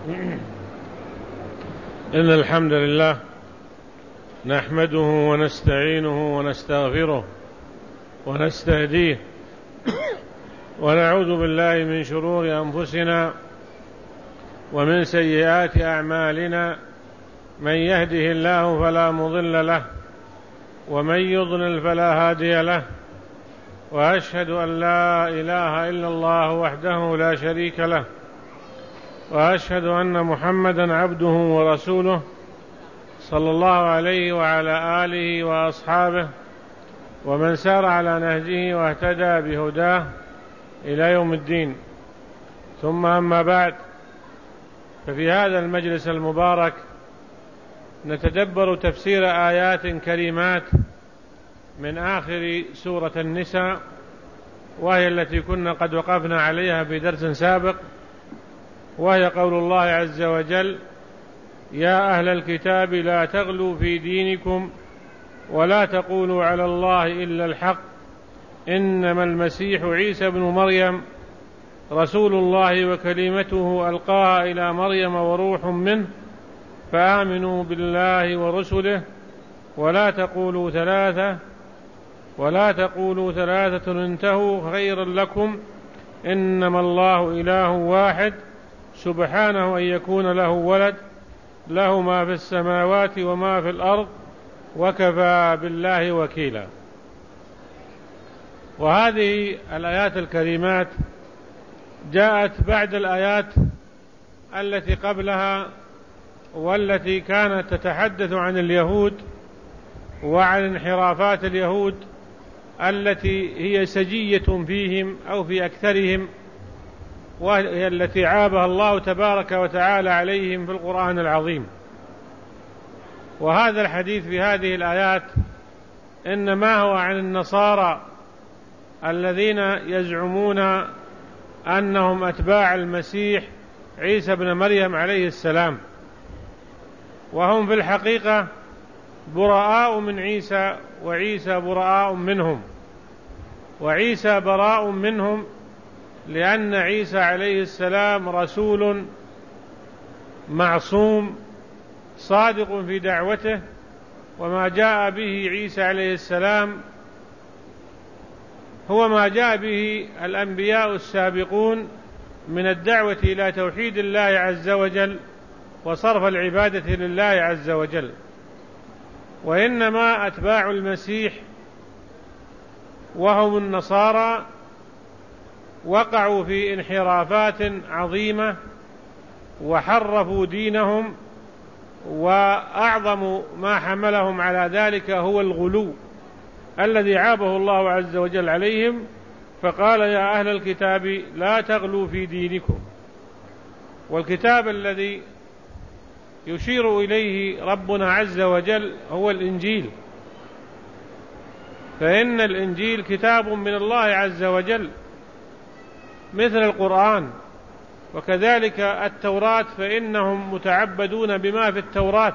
إن الحمد لله نحمده ونستعينه ونستغفره ونستهديه ونعوذ بالله من شرور أنفسنا ومن سيئات أعمالنا. من يهده الله فلا مضل له ومن يضلل فلا هادي له، وأشهد أن لا إله إلا الله وحده لا شريك له، وأشهد أن محمدا عبده ورسوله صلى الله عليه وعلى آله وأصحابه ومن سار على نهجه واهتدى بهداه إلى يوم الدين. ثم أما بعد، ففي هذا المجلس المبارك نتدبر تفسير آيات كريمات من آخر سورة النساء، وهي التي كنا قد وقفنا عليها في درس سابق، وهي قول الله عز وجل: يا أهل الكتاب لا تغلوا في دينكم ولا تقولوا على الله إلا الحق إنما المسيح عيسى بن مريم رسول الله وكلمته ألقاها إلى مريم وروح منه فآمنوا بالله ورسله ولا تقولوا ثلاثة انتهوا خيرا لكم إنما الله إله واحد سبحانه أن يكون له ولد له ما في السماوات وما في الأرض وكفى بالله وكيلا. وهذه الآيات الكريمات جاءت بعد الآيات التي قبلها، والتي كانت تتحدث عن اليهود وعن انحرافات اليهود التي هي سجية فيهم أو في أكثرهم، وهي التي عابها الله تبارك وتعالى عليهم في القرآن العظيم. وهذا الحديث في هذه الآيات إنما هو عن النصارى الذين يزعمون أنهم أتباع المسيح عيسى بن مريم عليه السلام، وهم في الحقيقة براء من عيسى، وعيسى براء منهم، وعيسى براء منهم، لأن عيسى عليه السلام رسول معصوم صادق في دعوته، وما جاء به عيسى عليه السلام هو ما جاء به الأنبياء السابقون من الدعوة إلى توحيد الله عز وجل وصرف العبادة لله عز وجل. وإنما أتباع المسيح وهم النصارى وقعوا في انحرافات عظيمة وحرفوا دينهم، وأعظم ما حملهم على ذلك هو الغلو الذي عابه الله عز وجل عليهم، فقال: يا أهل الكتاب لا تغلوا في دينكم. والكتاب الذي يشير إليه ربنا عز وجل هو الإنجيل، فإن الإنجيل كتاب من الله عز وجل مثل القرآن، وكذلك التوراة فإنهم متعبدون بما في التوراة،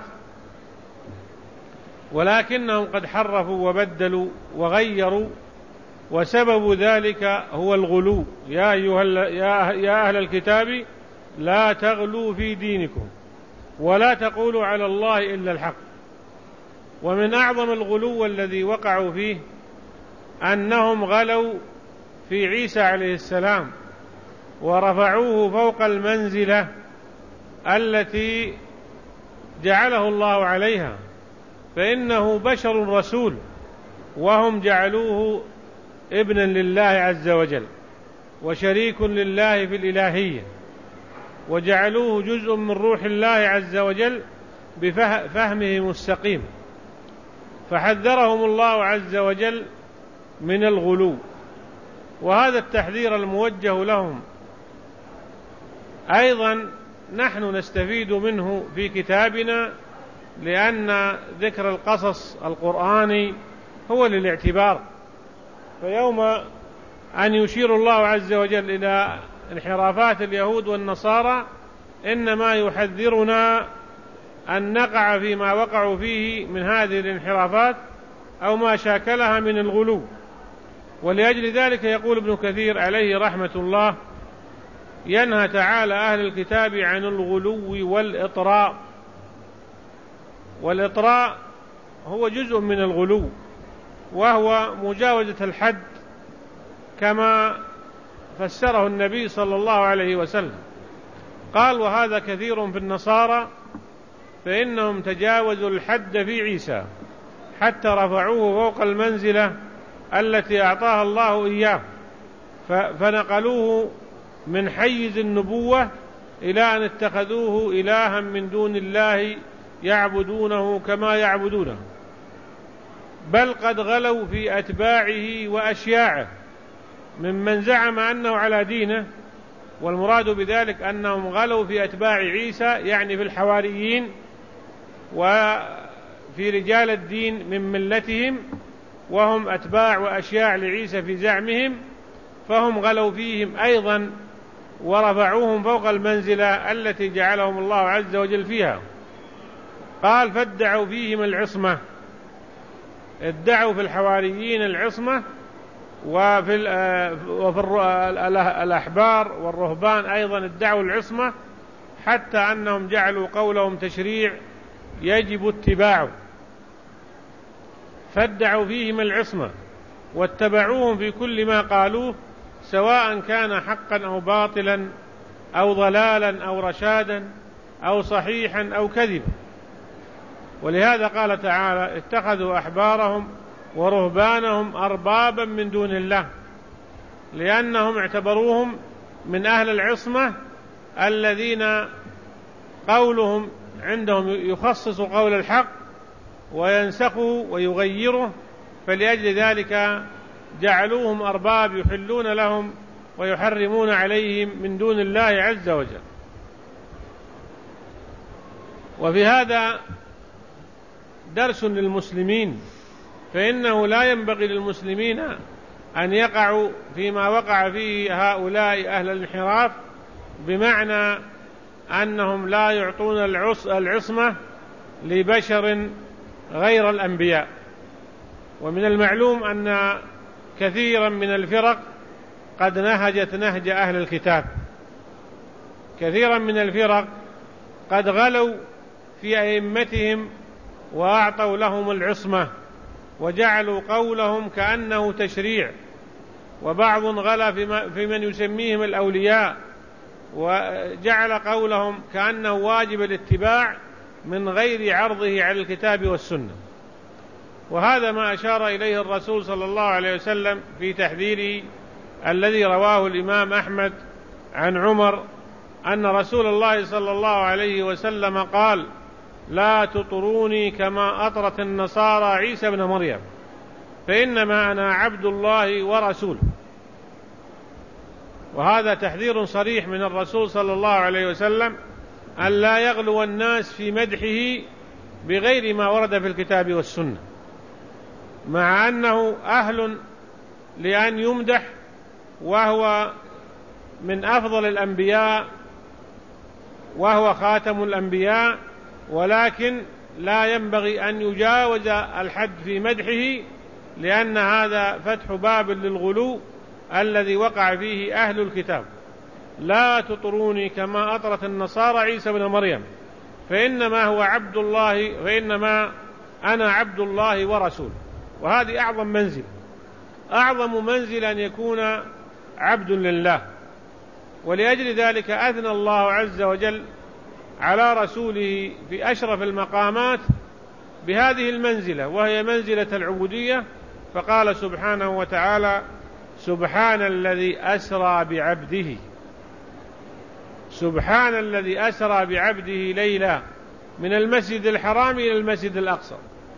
ولكنهم قد حرفوا وبدلوا وغيروا، وسبب ذلك هو الغلو. يا أهل الكتاب لا تغلوا في دينكم ولا تقولوا على الله إلا الحق. ومن أعظم الغلو الذي وقعوا فيه أنهم غلوا في عيسى عليه السلام ورفعوه فوق المنزلة التي جعله الله عليها، فإنه بشر رسول، وهم جعلوه ابنا لله عز وجل وشريك لله في الإلهية، وجعلوه جزء من روح الله عز وجل بفهمهم السقيم، فحذرهم الله عز وجل من الغلو. وهذا التحذير الموجه لهم أيضا نحن نستفيد منه في كتابنا، لأن ذكر القصص القرآني هو للاعتبار. فيوم أن يشير الله عز وجل إلى انحرافات اليهود والنصارى إنما يحذرنا أن نقع فيما وقعوا فيه من هذه الانحرافات أو ما شاكلها من الغلو. ولأجل ذلك يقول ابن كثير عليه رحمة الله: ينهى تعالى أهل الكتاب عن الغلو والإطراء، والإطراء هو جزء من الغلو، وهو مجاوزة الحد كما فسره النبي صلى الله عليه وسلم. قال: وهذا كثير في النصارى فإنهم تجاوزوا الحد في عيسى حتى رفعوه فوق المنزلة التي أعطاها الله إياه، فنقلوه من حيز النبوة إلى أن اتخذوه إلها من دون الله يعبدونه كما يعبدونه، بل قد غلوا في أتباعه وأشياعه ممن زعم أنه على دينه. والمراد بذلك أنهم غلوا في أتباع عيسى، يعني في الحواريين وفي رجال الدين من ملتهم، وهم أتباع وأشياع لعيسى في زعمهم، فهم غلوا فيهم أيضا ورفعوهم فوق المنزلة التي جعلهم الله عز وجل فيها. قال: فادعوا فيهم العصمة، ادعوا في الحواريين العصمة، وفي الأحبار والرهبان أيضا ادعوا العصمة، حتى أنهم جعلوا قولهم تشريع يجب اتباعه. فادعوا فيهم العصمة واتبعوهم في كل ما قالوه، سواء كان حقا أو باطلا أو ضلالا أو رشادا أو صحيحا أو كذبا. ولهذا قال تعالى: اتخذوا أحبارهم ورهبانهم أربابا من دون الله، لأنهم اعتبروهم من أهل العصمة الذين قولهم عندهم يخصص قول الحق وينسخه ويغيره، فلأجل ذلك جعلوهم أرباب يحلون لهم ويحرمون عليهم من دون الله عز وجل. وفي هذا درس للمسلمين، فإنه لا ينبغي للمسلمين أن يقعوا فيما وقع فيه هؤلاء أهل الانحراف، بمعنى أنهم لا يعطون العصمة لبشر غير الأنبياء. ومن المعلوم أن كثيرا من الفرق قد نهجت نهج أهل الكتاب، كثيرا من الفرق قد غلوا في أئمتهم وأعطوا لهم العصمة وجعلوا قولهم كأنه تشريع، وبعض غلا في من يسميهم الأولياء وجعل قولهم كأنه واجب الاتباع من غير عرضه على الكتاب والسنة. وهذا ما أشار إليه الرسول صلى الله عليه وسلم في تحذيره الذي رواه الإمام أحمد عن عمر أن رسول الله صلى الله عليه وسلم قال: لا تطروني كما أطرت النصارى عيسى بن مريم، فإنما أنا عبد الله ورسوله. وهذا تحذير صريح من الرسول صلى الله عليه وسلم أن لا يغلو الناس في مدحه بغير ما ورد في الكتاب والسنة، مع أنه أهل لأن يمدح، وهو من أفضل الأنبياء وهو خاتم الأنبياء، ولكن لا ينبغي أن يجاوز الحد في مدحه، لأن هذا فتح باب للغلو الذي وقع فيه أهل الكتاب. لا تطروني كما أطرت النصارى عيسى بن مريم، فإنما هو عبد الله، فإنما أنا عبد الله ورسوله. وهذه أعظم منزل، أعظم منزل أن يكون عبد لله. ولأجل ذلك أثنى الله عز وجل على رسوله في أشرف المقامات بهذه المنزلة، وهي منزلة العبودية، فقال سبحانه وتعالى: سبحان الذي أسرى بعبده، سبحان الذي أسرى بعبده ليلا من المسجد الحرام إلى المسجد الأقصى،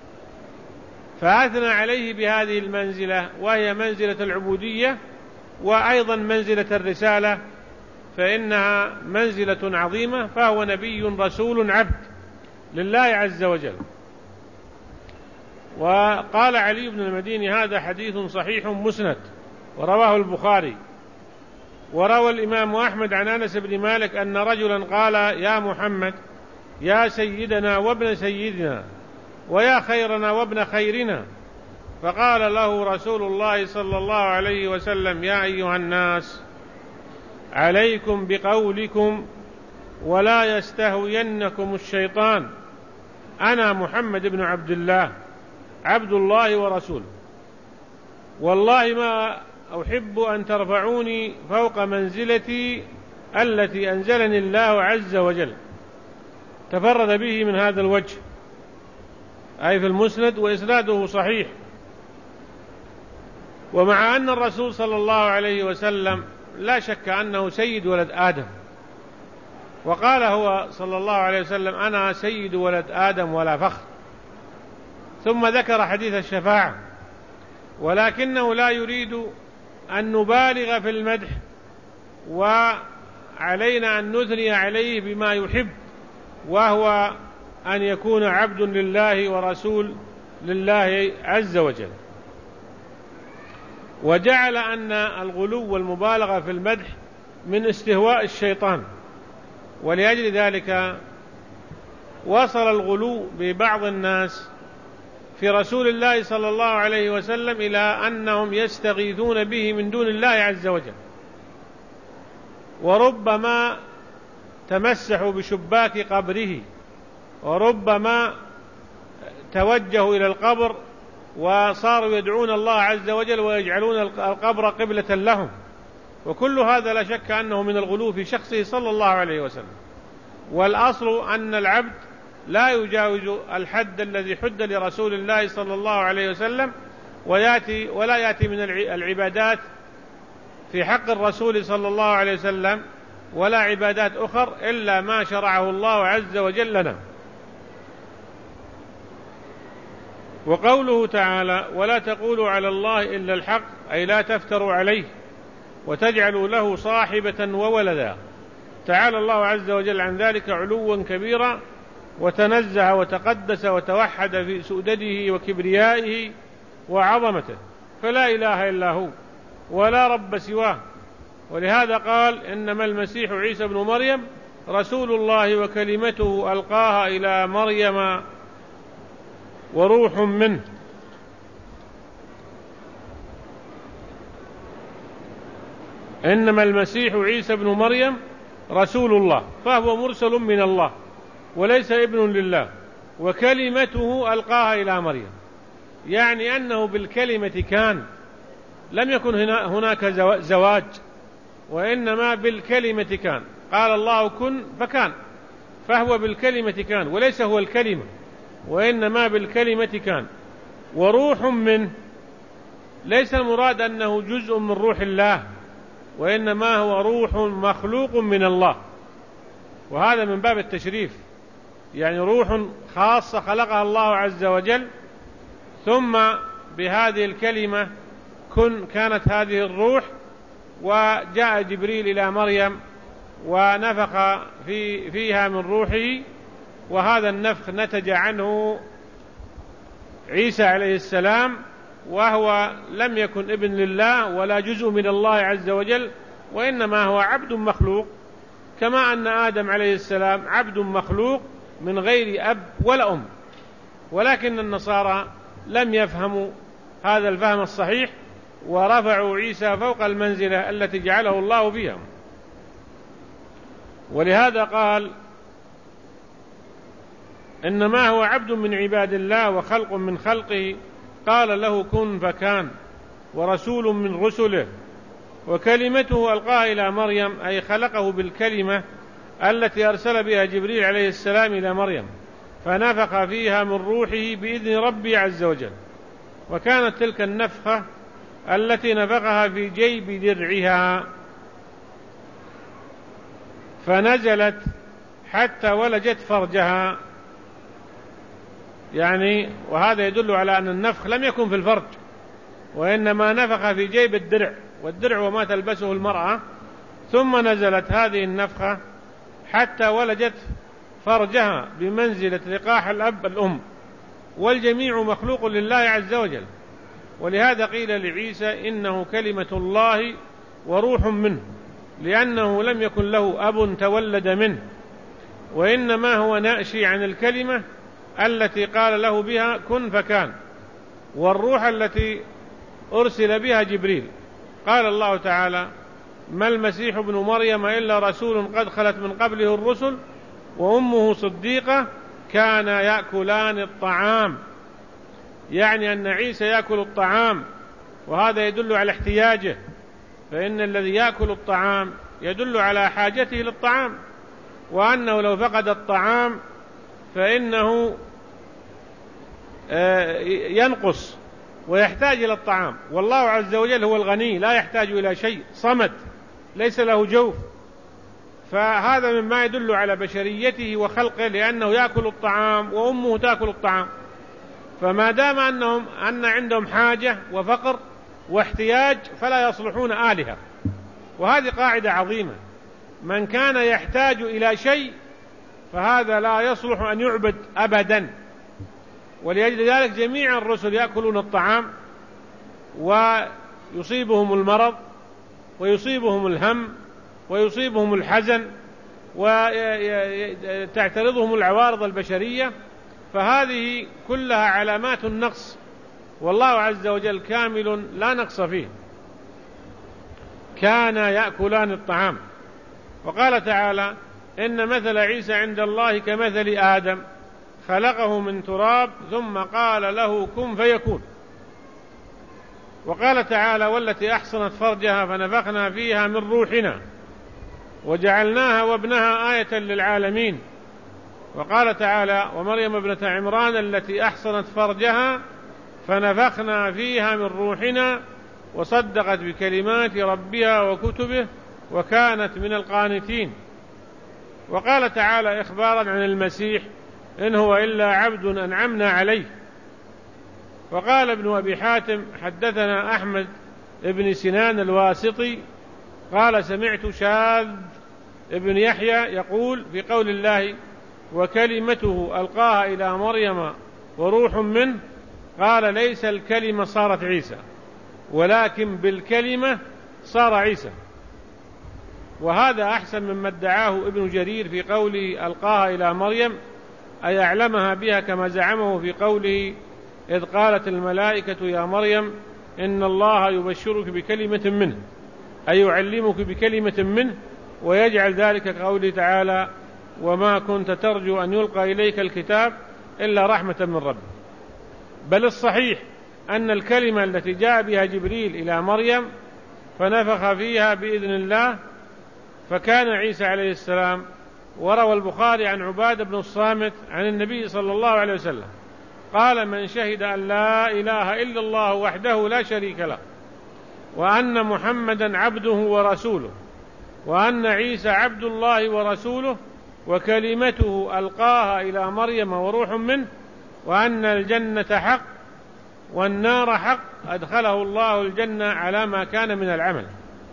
فأثنى عليه بهذه المنزلة وهي منزلة العبودية، وأيضا منزلة الرسالة، فإنها منزلة عظيمة، فهو نبي رسول عبد لله عز وجل. وقال علي بن المديني: هذا حديث صحيح مسند، ورواه البخاري. وروى الإمام أحمد عن أنس بن مالك أن رجلا قال: يا محمد، يا سيدنا وابن سيدنا، ويا خيرنا وابن خيرنا. فقال له رسول الله صلى الله عليه وسلم: يا أيها الناس، عليكم بقولكم ولا يستهوينكم الشيطان أنا محمد بن عبد الله عبد الله ورسوله والله ما أحب أن ترفعوني فوق منزلتي التي أنزلني الله عز وجل. تفرد به من هذا الوجه أي في المسند، وإسناده صحيح. ومع أن الرسول صلى الله عليه وسلم لا شك أنه سيد ولد آدم، وقال هو صلى الله عليه وسلم أنا سيد ولد آدم ولا فخر، ثم ذكر حديث الشفاعة، ولكنه لا يريد أن نبالغ في المدح، وعلينا أن نثني عليه بما يحب، وهو أن يكون عبد لله ورسول لله عز وجل. وجعل أن الغلو والمبالغة في المدح من استهواء الشيطان، ولأجل ذلك وصل الغلو ببعض الناس في رسول الله صلى الله عليه وسلم إلى أنهم يستغيثون به من دون الله عز وجل، وربما تمسحوا بشباك قبره، وربما توجهوا إلى القبر وصاروا يدعون الله عز وجل ويجعلون القبر قبلة لهم، وكل هذا لا شك أنه من الغلو في شخصه صلى الله عليه وسلم. والأصل أن العبد لا يجاوز الحد الذي حد لرسول الله صلى الله عليه وسلم، ولا يأتي من العبادات في حق الرسول صلى الله عليه وسلم ولا عبادات أخر إلا ما شرعه الله عز وجل لنا. وقوله تعالى ولا تقولوا على الله إلا الحق، أي لا تفتروا عليه وتجعلوا له صاحبة وولدا. تعالى الله عز وجل عن ذلك علوا كبيرا، وتنزه وتقدس وتوحد في سؤدده وكبريائه وعظمته، فلا إله إلا هو ولا رب سواه. ولهذا قال إنما المسيح عيسى بن مريم رسول الله وكلمته ألقاها إلى مريم وروح منه. إنما المسيح عيسى بن مريم رسول الله، فهو مرسل من الله وليس ابن لله، وكلمته ألقاها إلى مريم، يعني أنه بالكلمة كان، لم يكن هناك زواج، وإنما بالكلمة كان. قال الله كن فكان، فهو بالكلمة كان، وليس هو الكلمة، وإنما بالكلمة كان. وروح منه، ليس المراد أنه جزء من روح الله، وإنما هو روح مخلوق من الله، وهذا من باب التشريف، يعني روح خاصة خلقها الله عز وجل، ثم بهذه الكلمة كانت هذه الروح، وجاء جبريل إلى مريم ونفخ فيها من روحه، وهذا النفخ نتج عنه عيسى عليه السلام، وهو لم يكن ابن لله ولا جزء من الله عز وجل، وإنما هو عبد مخلوق، كما أن آدم عليه السلام عبد مخلوق من غير أب ولا أم. ولكن النصارى لم يفهموا هذا الفهم الصحيح، ورفعوا عيسى فوق المنزلة التي جعله الله فيها. ولهذا قال إنما هو عبد من عباد الله وخلق من خلقه، قال له كن فكان، ورسول من رسله، وكلمته ألقاها إلى مريم، أي خلقه بالكلمة التي أرسل بها جبريل عليه السلام إلى مريم، فنفخ فيها من روحه بإذن ربي عز وجل. وكانت تلك النفخة التي نفخها في جيب درعها، فنزلت حتى ولجت فرجها، يعني وهذا يدل على أن النفخ لم يكن في الفرج، وإنما نفخ في جيب الدرع، والدرع وما تلبسه المرأة، ثم نزلت هذه النفخة حتى ولجت فرجها بمنزلة لقاح الأب الأم، والجميع مخلوق لله عز وجل. ولهذا قيل لعيسى إنه كلمة الله وروح منه، لأنه لم يكن له أب تولد منه، وإنما هو ناشئ عن الكلمة التي قال له بها كن فكان، والروح التي أرسل بها جبريل. قال الله تعالى ما المسيح ابن مريم إلا رسول قد خلت من قبله الرسل وأمه صديقة كان يأكلان الطعام، يعني أن عيسى يأكل الطعام، وهذا يدل على احتياجه، فإن الذي يأكل الطعام يدل على حاجته للطعام، وأنه لو فقد الطعام فإنه ينقص ويحتاج إلى الطعام، والله عز وجل هو الغني لا يحتاج إلى شيء، صمد ليس له جوف، فهذا مما يدل على بشريته وخلقه، لأنه يأكل الطعام وأمه تأكل الطعام، فما دام أن عندهم حاجة وفقر واحتياج فلا يصلحون آلهة. وهذه قاعدة عظيمة، من كان يحتاج إلى شيء فهذا لا يصلح أن يعبد أبدا. ولأجل ذلك جميع الرسل يأكلون الطعام ويصيبهم المرض ويصيبهم الهم ويصيبهم الحزن وتعترضهم العوارض البشرية، فهذه كلها علامات النقص، والله عز وجل كامل لا نقص فيه. كان يأكلان الطعام. وقال تعالى: إن مثل عيسى عند الله كمثل آدم خلقه من تراب ثم قال له كن فيكون. وقال تعالى: والتي أحصنت فرجها فنفخنا فيها من روحنا وجعلناها وابنها آية للعالمين. وقال تعالى: ومريم ابنة عمران التي أحصنت فرجها فنفخنا فيها من روحنا وصدقت بكلمات ربها وكتبه وكانت من القانتين. وقال تعالى إخبارا عن المسيح: إن هو إلا عبد أنعمنا عليه. وقال ابن أبي حاتم: حدثنا أحمد ابن سنان الواسطي قال: سمعت شاذ ابن يحيى يقول في قول الله: وكلمته ألقاها إلى مريم وروح منه، قال: ليس الكلمة صارت عيسى ولكن بالكلمة صار عيسى. وهذا أحسن مما ادعاه ابن جرير في قوله ألقاها إلى مريم، أي أعلمها بها كما زعمه في قوله: إذ قالت الملائكة يا مريم إن الله يبشرك بكلمة منه، أي يعلمك بكلمة منه، ويجعل ذلك كقوله تعالى: وما كنت ترجو أن يلقى إليك الكتاب إلا رحمة من ربك. بل الصحيح أن الكلمة التي جاء بها جبريل إلى مريم فنفخ فيها بإذن الله فكان عيسى عليه السلام. وروى البخاري عن عبادة بن الصامت عن النبي صلى الله عليه وسلم قال: من شهد أن لا إله إلا الله وحده لا شريك له وأن محمدا عبده ورسوله وأن عيسى عبد الله ورسوله وكلمته ألقاها إلى مريم وروح منه وأن الجنة حق والنار حق أدخله الله الجنة على ما كان من العمل.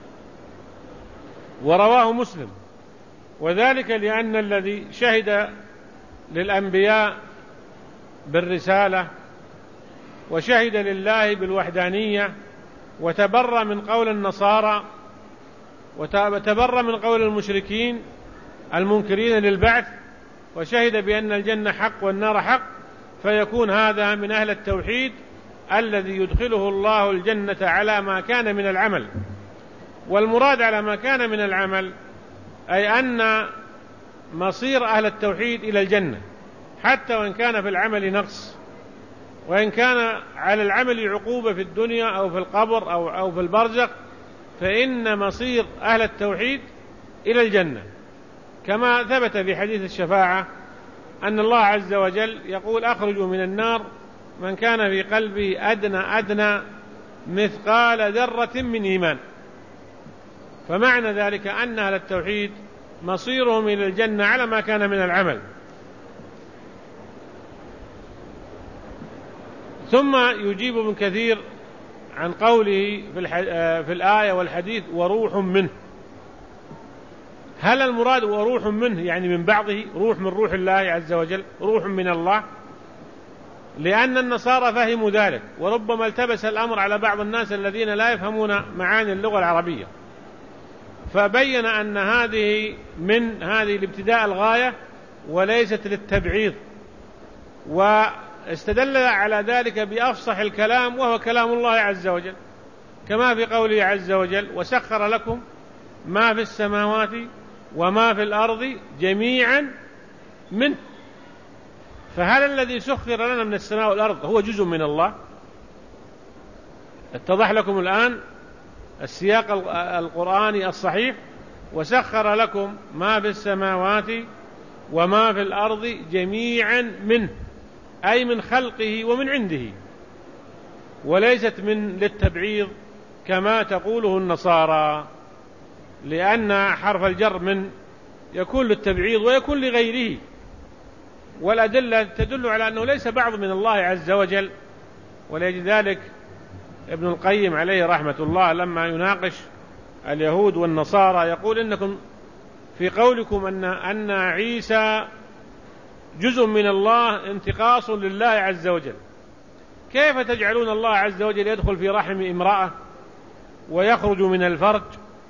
ورواه مسلم. وذلك لأن الذي شهد للأنبياء بالرسالة وشهد لله بالوحدانية وتبرأ من قول النصارى وتبرأ من قول المشركين المنكرين للبعث وشهد بأن الجنة حق والنار حق، فيكون هذا من أهل التوحيد الذي يدخله الله الجنة على ما كان من العمل. والمراد على ما كان من العمل أي أن مصير أهل التوحيد إلى الجنة، حتى وإن كان في العمل نقص، وإن كان على العمل عقوبة في الدنيا أو في القبر أو في البرزخ، فإن مصير أهل التوحيد إلى الجنة، كما ثبت في حديث الشفاعة أن الله عز وجل يقول: أخرجوا من النار من كان في قلبه أدنى مثقال ذرة من إيمان. فمعنى ذلك أن أهل التوحيد مصيرهم إلى الجنة على ما كان من العمل. ثم يجيب ابن كثير عن قوله في الآية والحديث: وروح منه. هل المراد وروح منه يعني من بعضه، روح من روح الله عز وجل، روح من الله؟ لأن النصارى فهموا ذلك، وربما التبس الأمر على بعض الناس الذين لا يفهمون معاني اللغة العربية، فبين أن هذه الابتداء الغاية وليست للتبعيض، واستدل على ذلك بأفصح الكلام وهو كلام الله عز وجل، كما في قوله عز وجل: وسخر لكم ما في السماوات وما في الأرض جميعا منه. فهل الذي سخر لنا من السماء والأرض هو جزء من الله؟ اتضح لكم الآن السياق القرآني الصحيح. وسخر لكم ما في السماوات وما في الأرض جميعا منه، أي من خلقه ومن عنده، وليست من للتبعيض كما تقوله النصارى، لأن حرف الجر من يكون للتبعيض ويكون لغيره، والأدلة تدل على أنه ليس بعض من الله عز وجل. ولذلك ابن القيم عليه رحمة الله لما يناقش اليهود والنصارى يقول إنكم في قولكم أن عيسى جزء من الله انتقاص لله عز وجل. كيف تجعلون الله عز وجل يدخل في رحم امرأة ويخرج من الفرج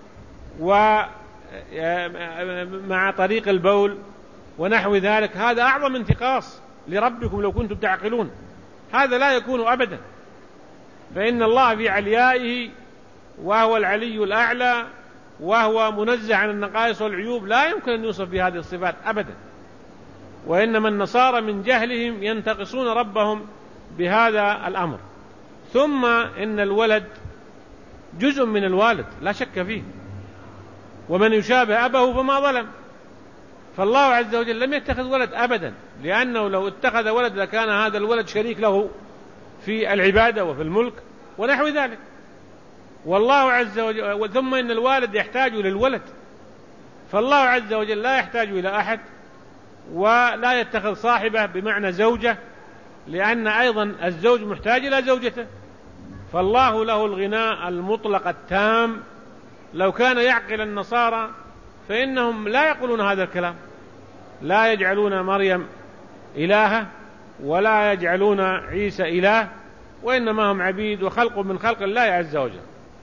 ومع طريق البول ونحو ذلك؟ هذا أعظم انتقاص لربكم لو كنتم تعقلون. هذا لا يكون أبدا، فإن الله في عليائه وهو العلي الأعلى وهو منزه عن النقائص والعيوب، لا يمكن أن يوصف بهذه الصفات أبدا. وإنما النصارى من جهلهم ينتقصون ربهم بهذا الأمر. ثم إن الولد جزء من الوالد لا شك فيه، ومن يشابه أبه فما ظلم. فالله عز وجل لم يتخذ ولد أبدا، لأنه لو اتخذ ولد لكان هذا الولد شريك له في العبادة وفي الملك ونحو ذلك. والله عز وجل ثم إن الوالد يحتاج للولد، فالله عز وجل لا يحتاج إلى أحد ولا يتخذ صاحبة بمعنى زوجة، لأن أيضا الزوج محتاج إلى زوجته. فالله له الغناء المطلق التام. لو كان يعقل النصارى فإنهم لا يقولون هذا الكلام، لا يجعلون مريم إلهة ولا يجعلون عيسى إله، وإنما هم عبيد وخلق من خلق الله عز وجل.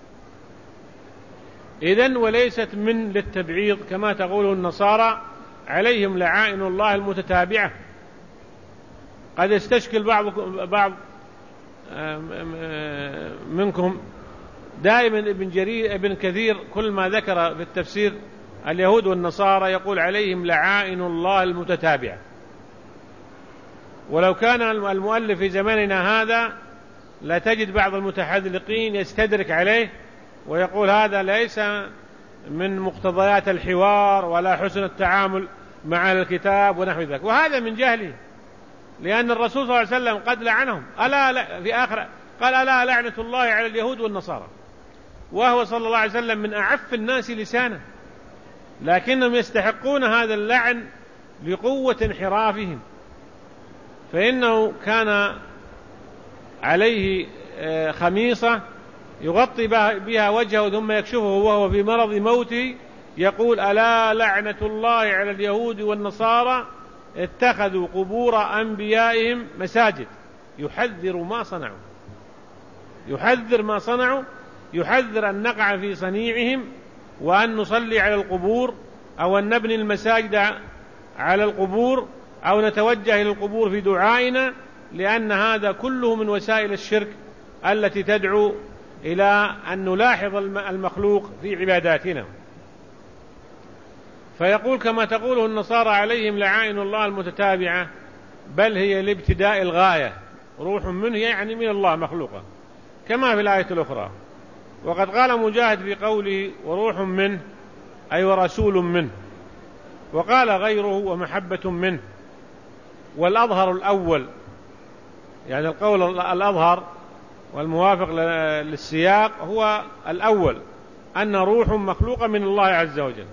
إذن وليست من للتبعيض كما تقوله النصارى عليهم لعائن الله المتتابعة. قد يستشكل بعض منكم دائما ابن كثير كل ما ذكر في التفسير اليهود والنصارى يقول عليهم لعائن الله المتتابعة. ولو كان المؤلف في زماننا هذا لتجد بعض المتحذلقين يستدرك عليه ويقول هذا ليس من مقتضيات الحوار ولا حسن التعامل مع الكتاب ونحو ذلك، وهذا من جهله، لأن الرسول صلى الله عليه وسلم قد لعنهم. في آخر قال ألا لعنة الله على اليهود والنصارى، وهو صلى الله عليه وسلم من أعف الناس لسانا، لكنهم يستحقون هذا اللعن لقوة انحرافهم. فإنه كان عليه خميصة يغطي بها وجهه ثم يكشفه وهو في مرض موته، يقول ألا لعنة الله على اليهود والنصارى اتخذوا قبور أنبيائهم مساجد. يحذر ما صنعوا، يحذر ما صنعوا، يحذر أن نقع في صنيعهم وأن نصلي على القبور أو أن نبني المساجد على القبور أو نتوجه إلى القبور في دعائنا، لأن هذا كله من وسائل الشرك التي تدعو إلى أن نلاحظ المخلوق في عباداتنا. فيقول كما تقوله النصارى عليهم لعائن الله المتتابعة، بل هي لابتداء الغاية، روح منه يعني من الله مخلوقة، كما في الآية الأخرى. وقد قال مجاهد في قوله وروح منه أي ورسول منه، وقال غيره ومحبة منه. والأظهر الأول، يعني القول الأظهر والموافق للسياق هو الأول، أن روح مخلوقة من الله عز وجل،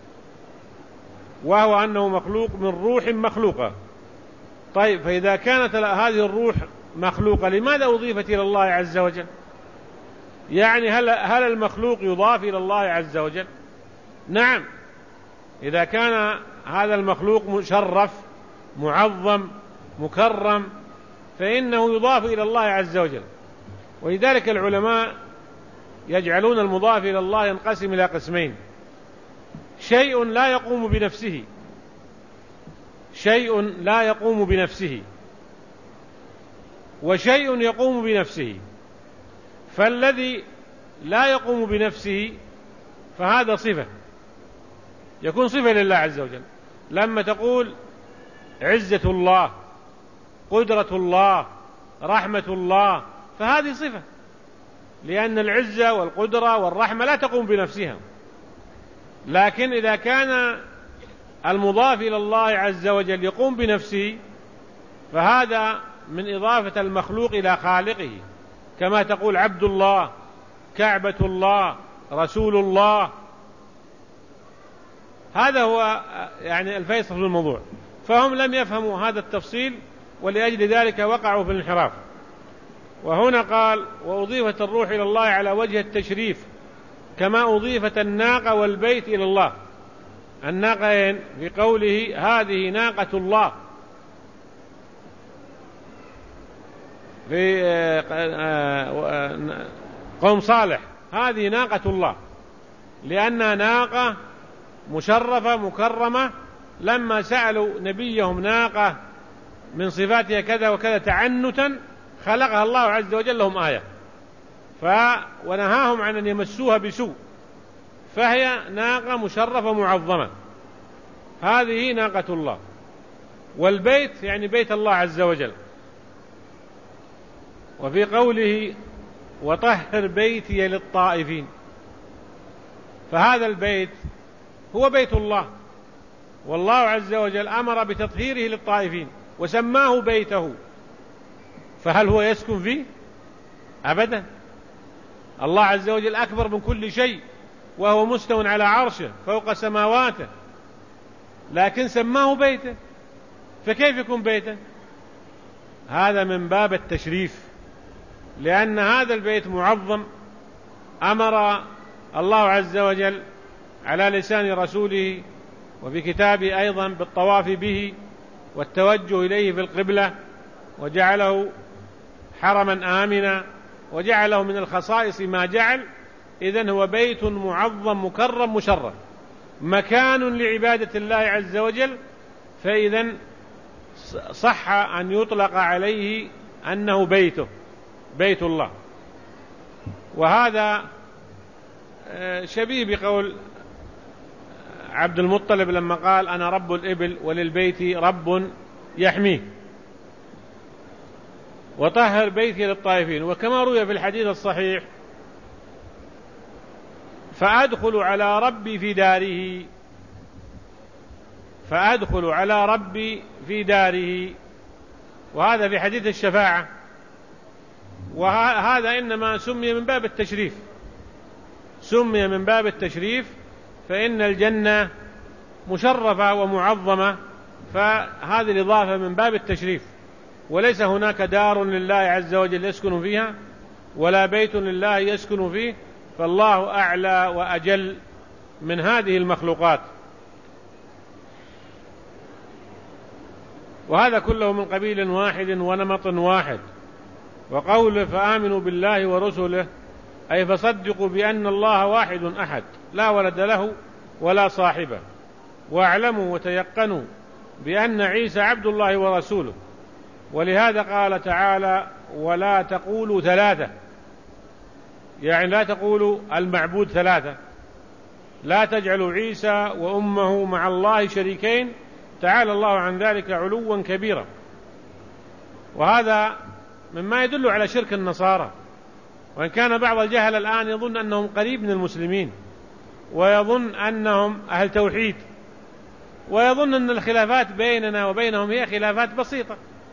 وهو أنه مخلوق من روح مخلوقة. طيب فإذا كانت هذه الروح مخلوقة لماذا أضيفت إلى الله عز وجل؟ يعني هل المخلوق يضاف إلى الله عز وجل؟ نعم، إذا كان هذا المخلوق مشرف معظم مكرم فإنه يضاف إلى الله عز وجل. ولذلك العلماء يجعلون المضاف إلى الله ينقسم إلى قسمين: شيء لا يقوم بنفسه، شيء لا يقوم بنفسه، وشيء يقوم بنفسه. فالذي لا يقوم بنفسه فهذا صفة، يكون صفة لله عز وجل. لما تقول عزة الله، قدرة الله، رحمة الله، فهذه صفة، لأن العزة والقدرة والرحمة لا تقوم بنفسها. لكن إذا كان المضاف إلى الله عز وجل يقوم بنفسه، فهذا من إضافة المخلوق إلى خالقه، كما تقول عبد الله، كعبة الله، رسول الله. هذا هو يعني الفيصل في الموضوع. فهم لم يفهموا هذا التفصيل، ولأجل ذلك وقعوا في الانحراف. وهنا قال وأضيفت الروح إلى الله على وجه التشريف، كما أضيفت الناقة والبيت إلى الله. الناقة في قوله هذه ناقة الله، في قوم صالح هذه ناقة الله، لأنها ناقة مشرفة مكرمة. لما سألوا نبيهم ناقة من صفاتها كذا وكذا تعنتا، خلقها الله عز وجل لهم آية، ونهاهم عن أن يمسوها بسوء، فهي ناقة مشرفة معظمة. هذه ناقة الله. والبيت يعني بيت الله عز وجل. وفي قوله وطهر بيتي للطائفين، فهذا البيت هو بيت الله، والله عز وجل أمر بتطهيره للطائفين وسماه بيته، فهل هو يسكن فيه؟ أبدا. الله عز وجل أكبر من كل شيء، وهو مستوٍ على عرشه فوق سماواته، لكن سماه بيته، فكيف يكون بيته؟ هذا من باب التشريف، لأن هذا البيت معظم. أمر الله عز وجل على لسان رسوله وفي كتابه أيضا بالطواف به والتوجه إليه في القبلة، وجعله حرما آمنا، وجعله من الخصائص ما جعل. إذن هو بيت معظم مكرم مشرف، مكان لعبادة الله عز وجل، فإذن صح أن يطلق عليه أنه بيته، بيت الله. وهذا شبيه بقول عبد المطلب لما قال أنا رب الإبل وللبيت رب يحميه. وطهر بيتي للطائفين. وكما روي في الحديث الصحيح فأدخل على ربي في داره، فأدخل على ربي في داره، وهذا في حديث الشفاعة. وهذا إنما سمي من باب التشريف، سمي من باب التشريف، فإن الجنة مشرفة ومعظمة، فهذه الإضافة من باب التشريف. وليس هناك دار لله عز وجل يسكن فيها، ولا بيت لله يسكن فيه، فالله أعلى وأجل من هذه المخلوقات. وهذا كله من قبيل واحد ونمط واحد. وقوله فآمنوا بالله ورسله، أي فصدقوا بأن الله واحد أحد لا ولد له ولا صاحبه، واعلموا وتيقنوا بأن عيسى عبد الله ورسوله. ولهذا قال تعالى ولا تقولوا ثلاثة، يعني لا تقولوا المعبود ثلاثة، لا تجعلوا عيسى وأمه مع الله شريكين، تعالى الله عن ذلك علوا كبيرا. وهذا مما يدل على شرك النصارى، وإن كان بعض الجهل الآن يظن أنهم قريب من المسلمين، ويظن أنهم أهل توحيد، ويظن أن الخلافات بيننا وبينهم هي خلافات بسيطة،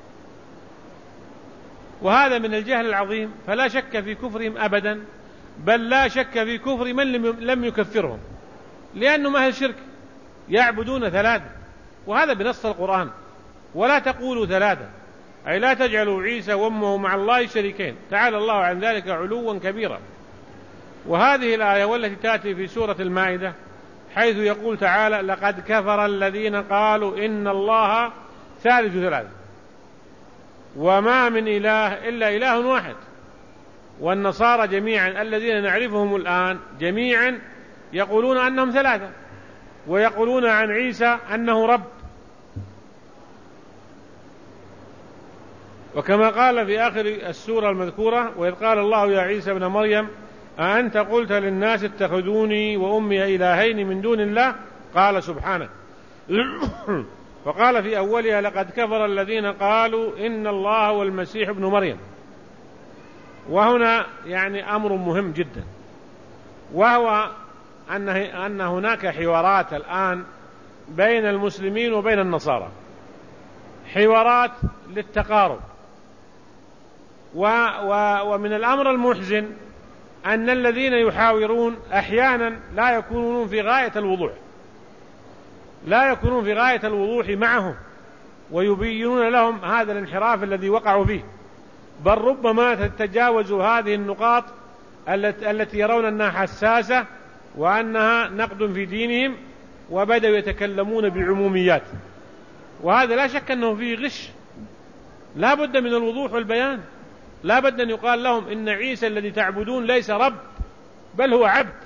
وهذا من الجهل العظيم. فلا شك في كفرهم أبدا، بل لا شك في كفر من لم يكفرهم، لأنهم أهل شرك يعبدون ثلاثة، وهذا بنص القرآن. ولا تقولوا ثلاثة، أي لا تجعلوا عيسى وأمه مع الله شريكين، تعالى الله عن ذلك علوا كبيرا. وهذه الآية والتي تأتي في سورة المائدة حيث يقول تعالى لقد كفر الذين قالوا إن الله ثالث ثلاثة وما من إله إلا إله واحد. والنصارى جميعا الذين نعرفهم الآن جميعا يقولون أنهم ثلاثة، ويقولون عن عيسى أنه رب. وكما قال في آخر السورة المذكورة وإذ قال الله يا عيسى ابن مريم أأنت قلت للناس اتخذوني وأمي إلهين من دون الله؟ قال سبحانه. وقال في أولها: لقد كفر الذين قالوا إن الله هو المسيح ابن مريم. وهنا يعني أمر مهم جدا، وهو أن هناك حوارات الآن بين المسلمين وبين النصارى، حوارات للتقارب. ومن الأمر المحزن أن الذين يحاورون أحيانا لا يكونون في غاية الوضوح معهم، ويبينون لهم هذا الانحراف الذي وقعوا فيه، بل ربما تتجاوزوا هذه النقاط التي يرون أنها حساسة وأنها نقد في دينهم، وبدأوا يتكلمون بعموميات، وهذا لا شك أنه فيه غش. لا بد من الوضوح والبيان، لا بد أن يقال لهم إن عيسى الذي تعبدون ليس رب، بل هو عبد،